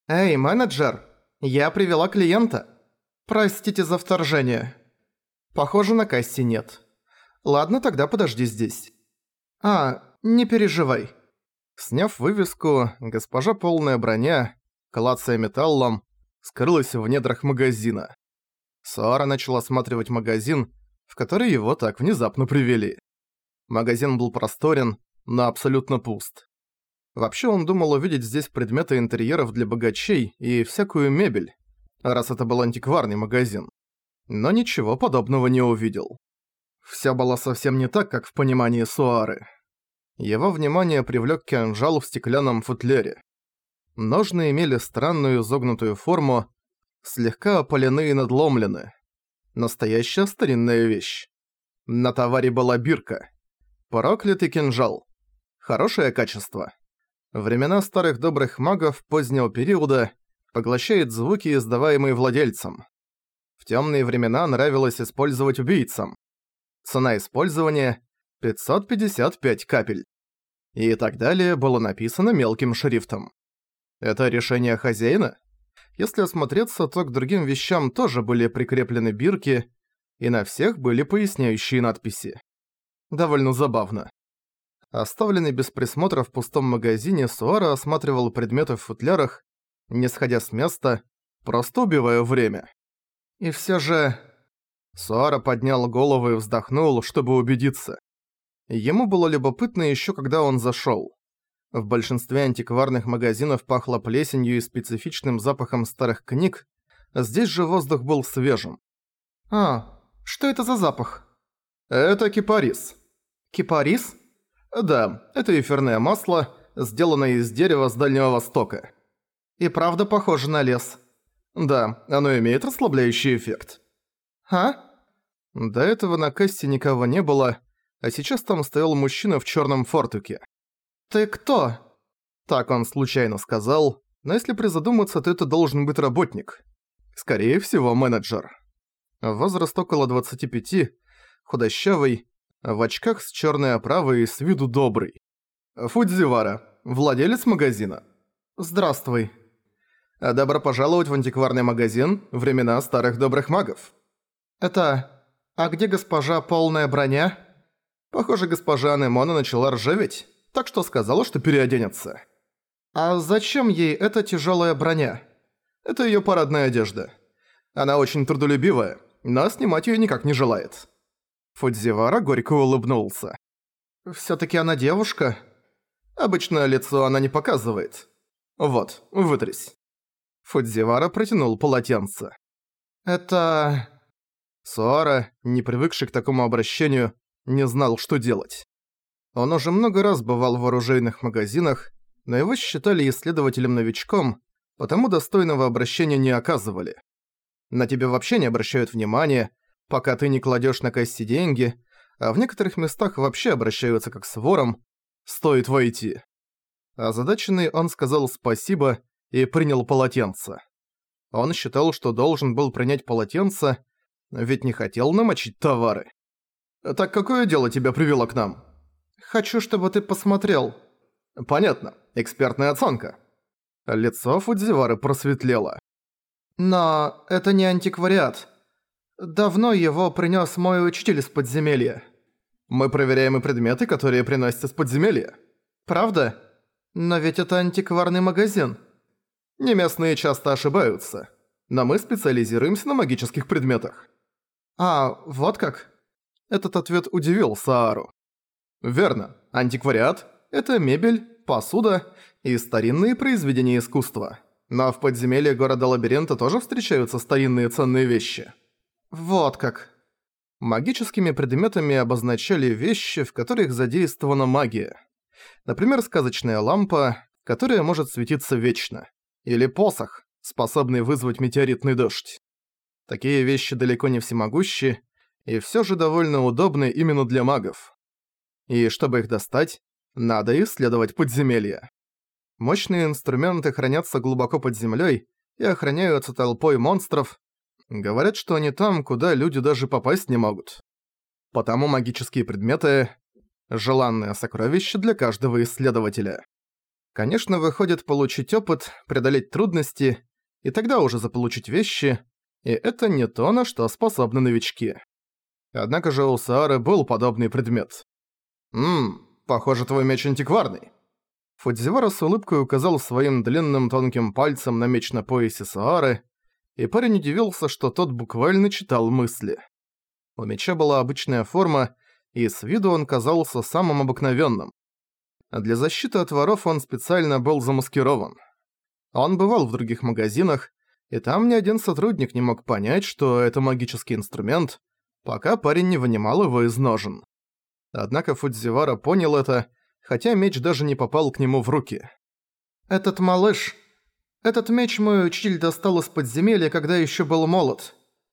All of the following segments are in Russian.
«Эй, менеджер, я привела клиента. Простите за вторжение. Похоже, на кассе нет. Ладно, тогда подожди здесь. Не переживай». Сняв вывеску, госпожа полная броня, клацая металлом, скрылась в недрах магазина. Суара начал осматривать магазин, в который его так внезапно привели. Магазин был просторен, но абсолютно пуст. Вообще он думал увидеть здесь предметы интерьеров для богачей и всякую мебель, раз это был антикварный магазин. Но ничего подобного не увидел. Всё было совсем не так, как в понимании Суары. Его внимание привлёк кинжал в стеклянном футляре. Ножны имели странную изогнутую форму, слегка опалены и надломлены. Настоящая старинная вещь. На товаре была бирка. Проклятый кинжал. Хорошее качество. Времена старых добрых магов позднего периода поглощает звуки, издаваемые владельцем. В тёмные времена нравилось использовать убийцам. Цена использования – 555 капель. И так далее было написано мелким шрифтом. Это решение хозяина? Если осмотреться, то к другим вещам тоже были прикреплены бирки, и на всех были поясняющие надписи. Довольно забавно. Оставленный без присмотра в пустом магазине, Суара осматривал предметы в футлярах, не сходя с места, просто убивая время. И всё же... Суара поднял голову и вздохнул, чтобы убедиться. Ему было любопытно ещё, когда он зашёл. В большинстве антикварных магазинов пахло плесенью и специфичным запахом старых книг, здесь же воздух был свежим. Что это за запах? Это кипарис. Кипарис? Да, это эфирное масло, сделанное из дерева с Дальнего Востока. И правда похоже на лес. Да, оно имеет расслабляющий эффект. До этого на кассе никого не было, а сейчас там стоял мужчина в чёрном фартуке. «Ты кто?» Так он случайно сказал, но если призадуматься, то это должен быть работник. Скорее всего, менеджер. Возраст около 25, худощавый, в очках с чёрной оправой и с виду добрый. Фудзивара, владелец магазина. Здравствуй. Добро пожаловать в антикварный магазин «Времена старых добрых магов». А где госпожа полная броня? Похоже, госпожа Анемона начала ржаветь, так что сказала, что переоденется. А зачем ей эта тяжёлая броня? Это её парадная одежда. Она очень трудолюбивая, но снимать её никак не желает. Фудзивара горько улыбнулся. «Всё-таки она девушка? Обычно лицо она не показывает. Вот, вытрись». Фудзивара протянул полотенце. «Это...» Суара, не привыкший к такому обращению, не знал, что делать. Он уже много раз бывал в оружейных магазинах, но его считали исследователем-новичком, потому достойного обращения не оказывали. На тебя вообще не обращают внимания, пока ты не кладешь на кассе деньги, а в некоторых местах вообще обращаются как с вором, стоит войти. Озадаченный он сказал спасибо и принял полотенце. Он считал, что должен был принять полотенце, ведь не хотел намочить товары. «Так какое дело тебя привело к нам?» «Хочу, чтобы ты посмотрел». «Понятно. Экспертная оценка». Лицо Фудзивары просветлело. «Но это не антиквариат. Давно его принёс мой учитель из подземелья». «Мы проверяем и предметы, которые приносят из подземелья». «Правда? Но ведь это антикварный магазин». «Неместные часто ошибаются, но мы специализируемся на магических предметах». Вот как?» Этот ответ удивил Саару. «Верно. Антиквариат – это мебель, посуда и старинные произведения искусства. Но в подземелье города-лабиринта тоже встречаются старинные ценные вещи». «Вот как». Магическими предметами обозначали вещи, в которых задействована магия. Например, сказочная лампа, которая может светиться вечно. Или посох, способный вызвать метеоритный дождь. Такие вещи далеко не всемогущи, и всё же довольно удобны именно для магов. И чтобы их достать, надо исследовать подземелья. Мощные инструменты хранятся глубоко под землёй и охраняются толпой монстров. Говорят, что они там, куда люди даже попасть не могут. Потому магические предметы – желанное сокровище для каждого исследователя. Конечно, выходит получить опыт, преодолеть трудности, и тогда уже заполучить вещи, и это не то, на что способны новички. Однако же у Саары был подобный предмет. Похоже, твой меч антикварный». Фудзивара с улыбкой указал своим длинным тонким пальцем на меч на поясе Саары, и парень удивился, что тот буквально читал мысли. У меча была обычная форма, и с виду он казался самым обыкновенным. Для защиты от воров он специально был замаскирован. Он бывал в других магазинах, и там ни один сотрудник не мог понять, что это магический инструмент, пока парень не вынимал его из ножен. Однако Фудзивара понял это, хотя меч даже не попал к нему в руки. «Этот меч мой учитель достал из подземелья, когда еще был молод».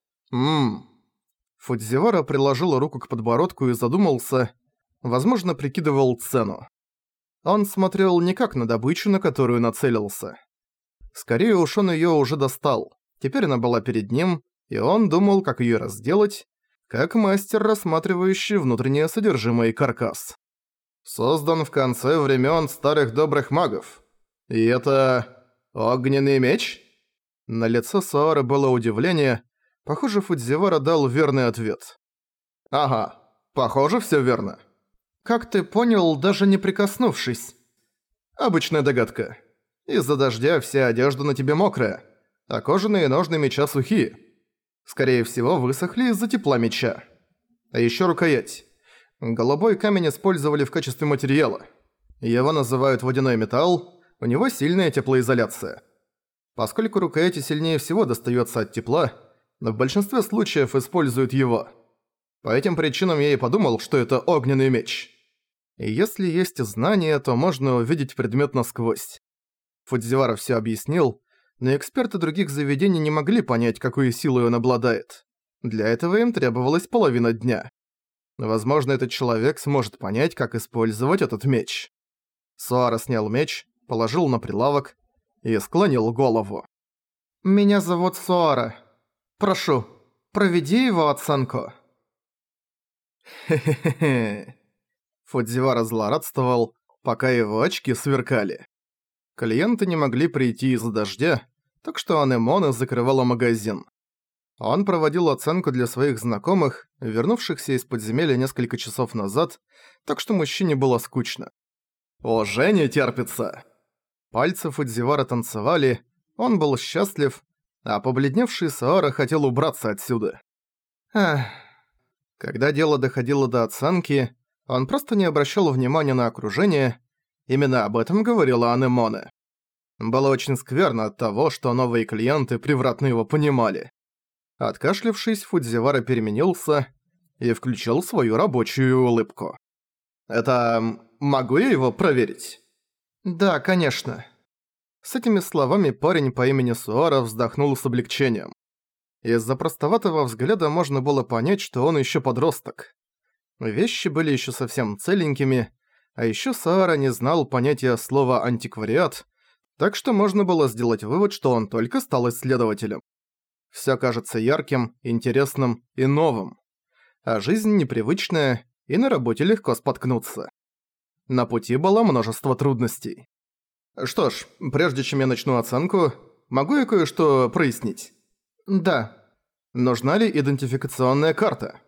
Фудзивара приложил руку к подбородку и задумался, возможно, прикидывал цену. Он смотрел не как на добычу, на которую нацелился. Скорее уж он её уже достал. Теперь она была перед ним, и он думал, как её разделать, как мастер, рассматривающий внутреннее содержимое и каркас. Создан в конце времен старых добрых магов. И это... огненный меч? На лице Саары было удивление. Похоже, Фудзивара дал верный ответ. «Ага, похоже, всё верно». «Как ты понял, даже не прикоснувшись?» «Обычная догадка. Из-за дождя вся одежда на тебе мокрая, а кожаные ножны меча сухие. Скорее всего, высохли из-за тепла меча. А ещё рукоять. Голубой камень использовали в качестве материала. Его называют водяной металл, у него сильная теплоизоляция. Поскольку рукояти сильнее всего достаётся от тепла, но в большинстве случаев используют его. По этим причинам я и подумал, что это огненный меч. И если есть знания, то можно увидеть предмет насквозь. Фудзивара всё объяснил, но эксперты других заведений не могли понять, какой силой он обладает. Для этого им требовалась половина дня. Возможно, этот человек сможет понять, как использовать этот меч. Суара снял меч, положил на прилавок и склонил голову. «Меня зовут Суара. Прошу, проведи его оценку». Хе-хе-хе. Фудзивара злорадствовал, пока его очки сверкали. Клиенты не могли прийти из-за дождя, так что Анемона закрывала магазин. Он проводил оценку для своих знакомых, вернувшихся из подземелья несколько часов назад, так что мужчине было скучно. «Уже не терпится!» Пальцы Фудзивара танцевали, он был счастлив, а побледневший Саара хотел убраться отсюда. Когда дело доходило до оценки, он просто не обращал внимания на окружение, именно об этом говорила Анемоне. Было очень скверно от того, что новые клиенты превратно его понимали. Откашлявшись, Фудзивара переменился и включил свою рабочую улыбку. «Это... могу я его проверить?» «Да, конечно». С этими словами парень по имени Суара вздохнул с облегчением. Из-за простоватого взгляда можно было понять, что он ещё подросток. Вещи были ещё совсем целенькими, а ещё Суара не знал понятия слова «антиквариат», так что можно было сделать вывод, что он только стал исследователем. Всё кажется ярким, интересным и новым. А жизнь непривычная, и на работе легко споткнуться. На пути было множество трудностей. Что ж, прежде чем я начну оценку, могу я кое-что прояснить? Да. Нужна ли идентификационная карта?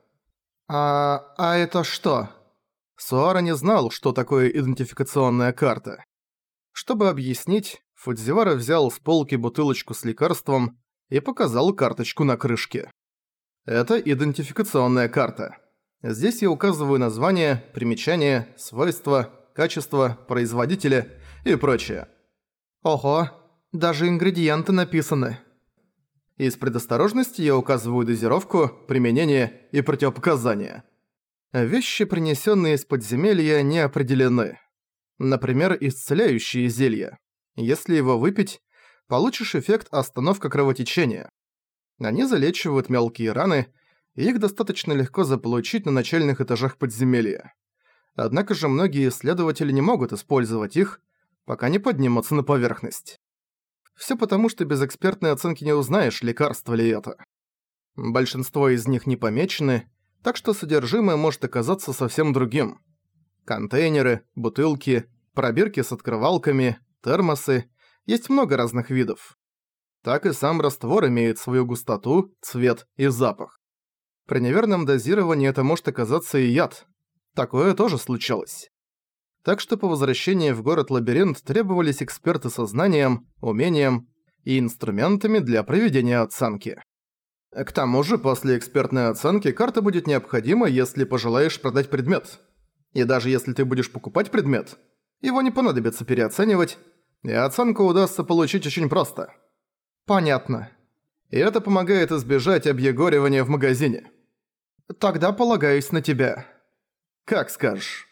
А это что? Суара не знал, что такое идентификационная карта. Чтобы объяснить, Фудзивара взял с полки бутылочку с лекарством и показал карточку на крышке. Это идентификационная карта. Здесь я указываю название, примечания, свойства, качество, производителя и прочее. Ого, даже ингредиенты написаны. Из предосторожности я указываю дозировку, применение и противопоказания. Вещи, принесенные из подземелья, не определены. Например, исцеляющие зелья. Если его выпить, получишь эффект остановка кровотечения. Они залечивают мелкие раны, и их достаточно легко заполучить на начальных этажах подземелья. Однако же многие исследователи не могут использовать их, пока не поднимутся на поверхность. Всё потому, что без экспертной оценки не узнаешь, лекарство ли это. Большинство из них не помечены, так что содержимое может оказаться совсем другим. Контейнеры, бутылки, пробирки с открывалками, термосы, есть много разных видов. Так и сам раствор имеет свою густоту, цвет и запах. При неверном дозировании это может оказаться и яд. Такое тоже случалось. Так что по возвращении в город-лабиринт требовались эксперты со знанием, умением и инструментами для проведения оценки. К тому же, после экспертной оценки карта будет необходима, если пожелаешь продать предмет. И даже если ты будешь покупать предмет, его не понадобится переоценивать, и оценку удастся получить очень просто. Понятно. И это помогает избежать объегоривания в магазине. Тогда полагаюсь на тебя. Как скажешь.